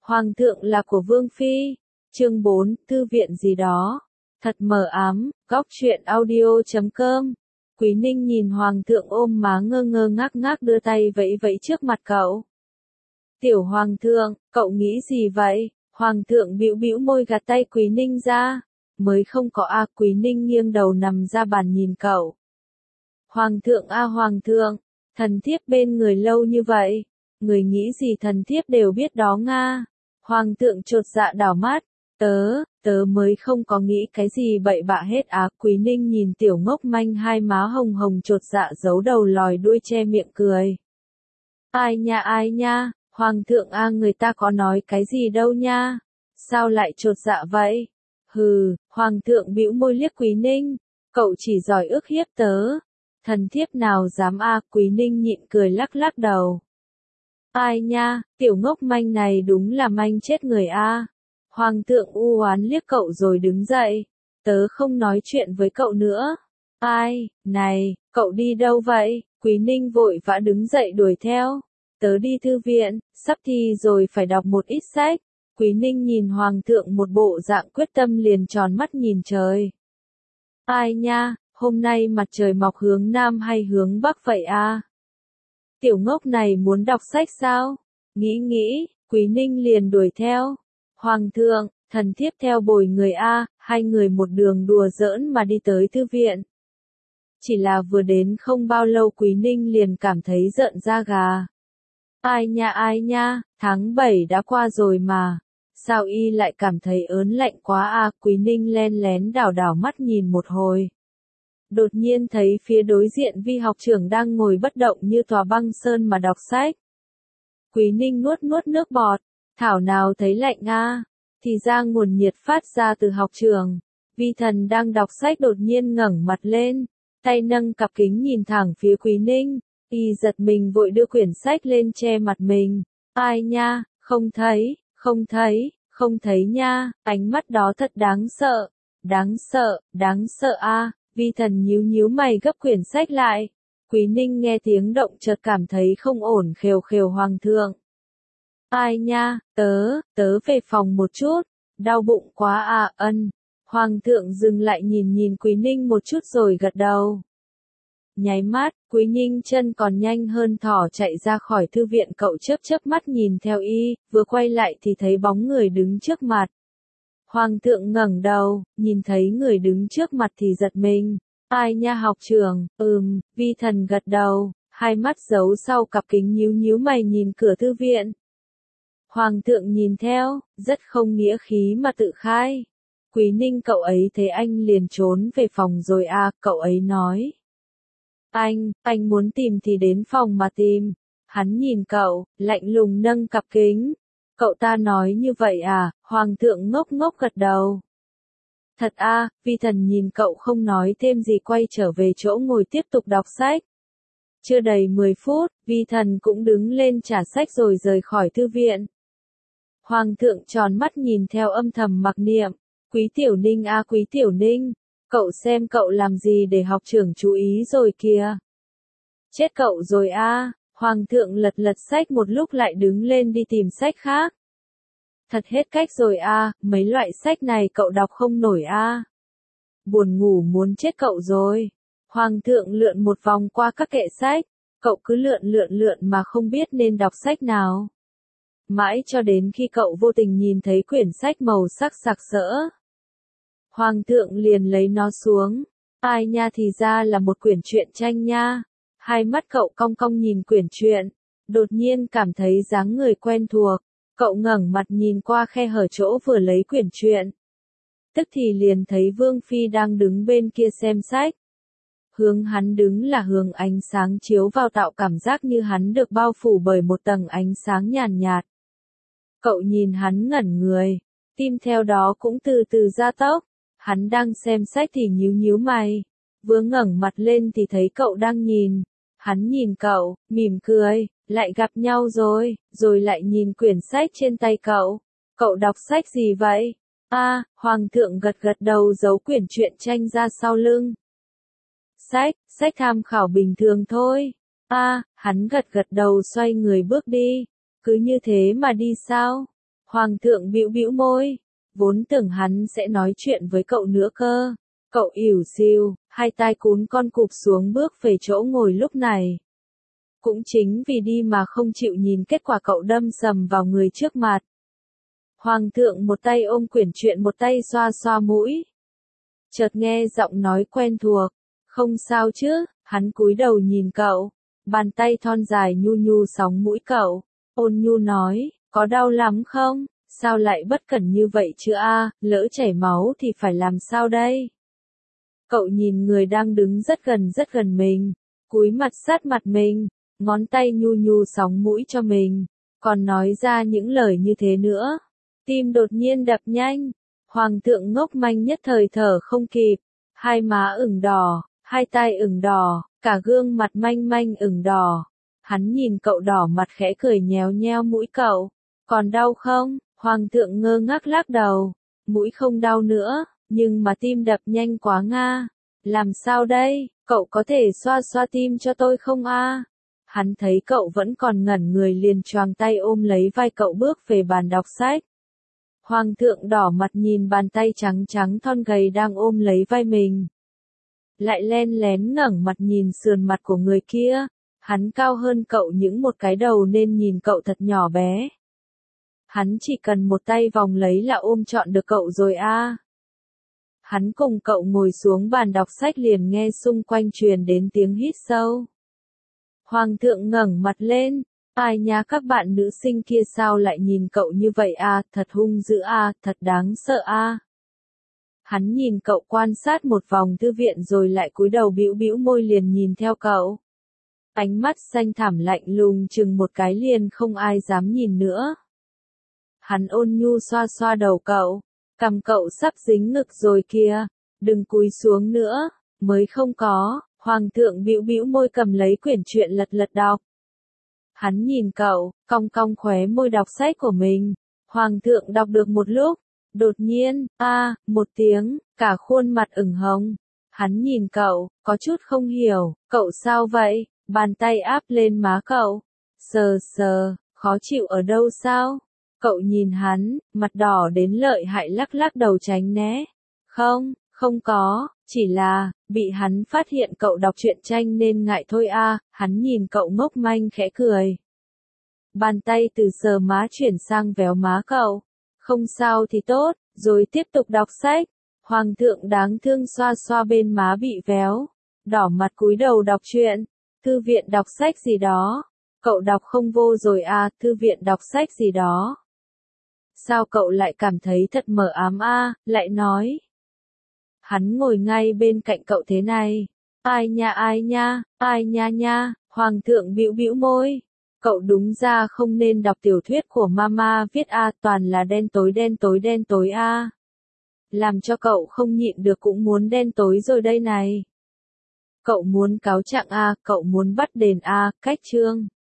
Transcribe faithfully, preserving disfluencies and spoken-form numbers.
Hoàng thượng là của Vương Phi. Chương bốn, thư viện gì đó. Thật mờ ám, góc truyện audio chấm com. Quý Ninh nhìn Hoàng thượng ôm má ngơ ngơ ngác ngác đưa tay vẫy vẫy trước mặt cậu. Tiểu Hoàng thượng, cậu nghĩ gì vậy? Hoàng thượng bĩu bĩu môi gạt tay Quý Ninh ra. Mới không có a. Quý Ninh nghiêng đầu nằm ra bàn nhìn cậu. Hoàng thượng a Hoàng thượng, thần thiếp bên người lâu như vậy. Người nghĩ gì thần thiếp đều biết đó nga. Hoàng thượng chột dạ đảo mắt. Tớ, tớ mới không có nghĩ cái gì bậy bạ hết á. Quý Ninh nhìn tiểu ngốc manh hai má hồng hồng chột dạ giấu đầu lòi đuôi che miệng cười. Ai nha ai nha, Hoàng thượng a người ta có nói cái gì đâu nha. Sao lại chột dạ vậy? Hừ, Hoàng thượng bĩu môi liếc Quý Ninh. Cậu chỉ giỏi ức hiếp tớ. Thần thiếp nào dám a. Quý Ninh nhịn cười lắc lắc đầu. Ai nha, tiểu ngốc manh này đúng là manh chết người a. Hoàng thượng u oán liếc cậu rồi đứng dậy. Tớ không nói chuyện với cậu nữa. Ai, này, cậu đi đâu vậy? Quý Ninh vội vã đứng dậy đuổi theo. Tớ đi thư viện, sắp thi rồi phải đọc một ít sách. Quý Ninh nhìn Hoàng thượng một bộ dạng quyết tâm liền tròn mắt nhìn trời. Ai nha, hôm nay mặt trời mọc hướng nam hay hướng bắc vậy a? Tiểu ngốc này muốn đọc sách sao? Nghĩ nghĩ, Quý Ninh liền đuổi theo. Hoàng thượng, thần thiếp theo bồi người a. Hai người một đường đùa giỡn mà đi tới thư viện. Chỉ là vừa đến không bao lâu Quý Ninh liền cảm thấy rợn da gà. Ai nha ai nha, tháng bảy đã qua rồi mà. Sao y lại cảm thấy ớn lạnh quá a? Quý Ninh len lén đảo đảo mắt nhìn một hồi. Đột nhiên thấy phía đối diện Vi học trưởng đang ngồi bất động như tòa băng sơn mà đọc sách. Quý Ninh nuốt nuốt nước bọt, thảo nào thấy lạnh a, thì ra nguồn nhiệt phát ra từ học trường. Vi thần đang đọc sách đột nhiên ngẩng mặt lên, tay nâng cặp kính nhìn thẳng phía Quý Ninh, y giật mình vội đưa quyển sách lên che mặt mình. Ai nha, không thấy, không thấy, không thấy nha, ánh mắt đó thật đáng sợ, đáng sợ, đáng sợ a. Vi thần nhíu nhíu mày gấp quyển sách lại. Quý Ninh nghe tiếng động chợt cảm thấy không ổn khều khều Hoàng thượng. Ai nha, tớ, tớ về phòng một chút, đau bụng quá à, ân. Hoàng thượng dừng lại nhìn nhìn Quý Ninh một chút rồi gật đầu. Nháy mắt, Quý Ninh chân còn nhanh hơn thỏ chạy ra khỏi thư viện, cậu chớp chớp mắt nhìn theo y, vừa quay lại thì thấy bóng người đứng trước mặt. Hoàng thượng ngẩng đầu, nhìn thấy người đứng trước mặt thì giật mình. Ai nha học trưởng, ừm, Vi thần gật đầu, hai mắt giấu sau cặp kính nhíu nhíu mày nhìn cửa thư viện. Hoàng thượng nhìn theo, rất không nghĩa khí mà tự khai. Quý Ninh cậu ấy thấy anh liền trốn về phòng rồi à, cậu ấy nói. Anh, anh muốn tìm thì đến phòng mà tìm. Hắn nhìn cậu, lạnh lùng nâng cặp kính. Cậu ta nói như vậy à? Hoàng thượng ngốc ngốc gật đầu. Thật a, Vi thần nhìn cậu không nói thêm gì quay trở về chỗ ngồi tiếp tục đọc sách. Chưa đầy mười phút, Vi thần cũng đứng lên trả sách rồi rời khỏi thư viện. Hoàng thượng tròn mắt nhìn theo âm thầm mặc niệm. Quý Tiểu Ninh a Quý Tiểu Ninh, cậu xem cậu làm gì để học trưởng chú ý rồi kìa. Chết cậu rồi a. Hoàng thượng lật lật sách một lúc lại đứng lên đi tìm sách khác. Thật hết cách rồi a, mấy loại sách này cậu đọc không nổi a. Buồn ngủ muốn chết cậu rồi. Hoàng thượng lượn một vòng qua các kệ sách, cậu cứ lượn lượn lượn mà không biết nên đọc sách nào. Mãi cho đến khi cậu vô tình nhìn thấy quyển sách màu sắc sặc sỡ. Hoàng thượng liền lấy nó xuống. Ai nha, thì ra là một quyển truyện tranh nha. Hai mắt cậu cong cong nhìn quyển truyện, đột nhiên cảm thấy dáng người quen thuộc. Cậu ngẩng mặt nhìn qua khe hở chỗ vừa lấy quyển truyện. Tức thì liền thấy Vương Phi đang đứng bên kia xem sách. Hướng hắn đứng là hướng ánh sáng chiếu vào tạo cảm giác như hắn được bao phủ bởi một tầng ánh sáng nhàn nhạt. Cậu nhìn hắn ngẩn người, tim theo đó cũng từ từ gia tốc. Hắn đang xem sách thì nhíu nhíu mày, vừa ngẩng mặt lên thì thấy cậu đang nhìn. Hắn nhìn cậu, mỉm cười, lại gặp nhau rồi, rồi lại nhìn quyển sách trên tay cậu. Cậu đọc sách gì vậy? A, Hoàng thượng gật gật đầu giấu quyển truyện tranh ra sau lưng. Sách, sách tham khảo bình thường thôi. A, hắn gật gật đầu xoay người bước đi. Cứ như thế mà đi sao? Hoàng thượng bĩu bĩu môi, vốn tưởng hắn sẽ nói chuyện với cậu nữa cơ. Cậu ỉu xìu, hai tai cún con cụp xuống bước về chỗ ngồi lúc này. Cũng chính vì đi mà không chịu nhìn kết quả cậu đâm sầm vào người trước mặt. Hoàng thượng một tay ôm quyển truyện một tay xoa xoa mũi. Chợt nghe giọng nói quen thuộc, không sao chứ, hắn cúi đầu nhìn cậu, bàn tay thon dài nhu nhu sóng mũi cậu, ôn nhu nói, có đau lắm không, sao lại bất cẩn như vậy chứ a, lỡ chảy máu thì phải làm sao đây? Cậu nhìn người đang đứng rất gần rất gần mình, cúi mặt sát mặt mình, ngón tay nhu nhu sóng mũi cho mình, còn nói ra những lời như thế nữa. Tim đột nhiên đập nhanh, hoàng thượng ngốc manh nhất thời thở không kịp, hai má ửng đỏ, hai tai ửng đỏ, cả gương mặt manh manh ửng đỏ. Hắn nhìn cậu đỏ mặt khẽ cười nhéo nhéo mũi cậu, còn đau không? Hoàng thượng ngơ ngác lắc đầu, mũi không đau nữa, nhưng mà tim đập nhanh quá nga. Làm sao đây, cậu có thể xoa xoa tim cho tôi không a? Hắn thấy cậu vẫn còn ngẩn người liền choàng tay ôm lấy vai cậu bước về bàn đọc sách. Hoàng thượng đỏ mặt nhìn bàn tay trắng trắng thon gầy đang ôm lấy vai mình. Lại len lén ngẩng mặt nhìn sườn mặt của người kia, hắn cao hơn cậu những một cái đầu nên nhìn cậu thật nhỏ bé. Hắn chỉ cần một tay vòng lấy là ôm trọn được cậu rồi a. Hắn cùng cậu ngồi xuống bàn đọc sách liền nghe xung quanh truyền đến tiếng hít sâu. Hoàng thượng ngẩng mặt lên, ai nha các bạn nữ sinh kia sao lại nhìn cậu như vậy a, thật hung dữ a, thật đáng sợ a. Hắn nhìn cậu quan sát một vòng thư viện rồi lại cúi đầu bĩu bĩu môi liền nhìn theo cậu. Ánh mắt xanh thẳm lạnh lùng chừng một cái liền không ai dám nhìn nữa. Hắn ôn nhu xoa xoa đầu cậu, cằm cậu sắp dính ngực rồi kìa, đừng cúi xuống nữa, mới không có. Hoàng thượng bĩu bĩu môi cầm lấy quyển truyện lật lật đọc. Hắn nhìn cậu, cong cong khóe môi đọc sách của mình. Hoàng thượng đọc được một lúc, đột nhiên, a, à, một tiếng, cả khuôn mặt ửng hồng. Hắn nhìn cậu, có chút không hiểu, cậu sao vậy? Bàn tay áp lên má cậu. Sờ sờ, khó chịu ở đâu sao? Cậu nhìn hắn, mặt đỏ đến lợi hại lắc lắc đầu tránh né. Không, không có, chỉ là, bị hắn phát hiện cậu đọc truyện tranh nên ngại thôi a. À. Hắn nhìn cậu ngốc manh khẽ cười. Bàn tay từ sờ má chuyển sang véo má cậu. Không sao thì tốt, rồi tiếp tục đọc sách. Hoàng thượng đáng thương xoa xoa bên má bị véo. Đỏ mặt cúi đầu đọc truyện. Thư viện đọc sách gì đó. Cậu đọc không vô rồi à, thư viện đọc sách gì đó. Sao cậu lại cảm thấy thật mờ ám a, à, lại nói. Hắn ngồi ngay bên cạnh cậu thế này. Ai nha ai nha, ai nha nha, hoàng thượng bĩu bĩu môi. Cậu đúng ra không nên đọc tiểu thuyết của mama viết a, à, toàn là đen tối đen tối đen tối a. À. Làm cho cậu không nhịn được cũng muốn đen tối rồi đây này. Cậu muốn cáo trạng a, à, cậu muốn bắt đền a, à, cách chương.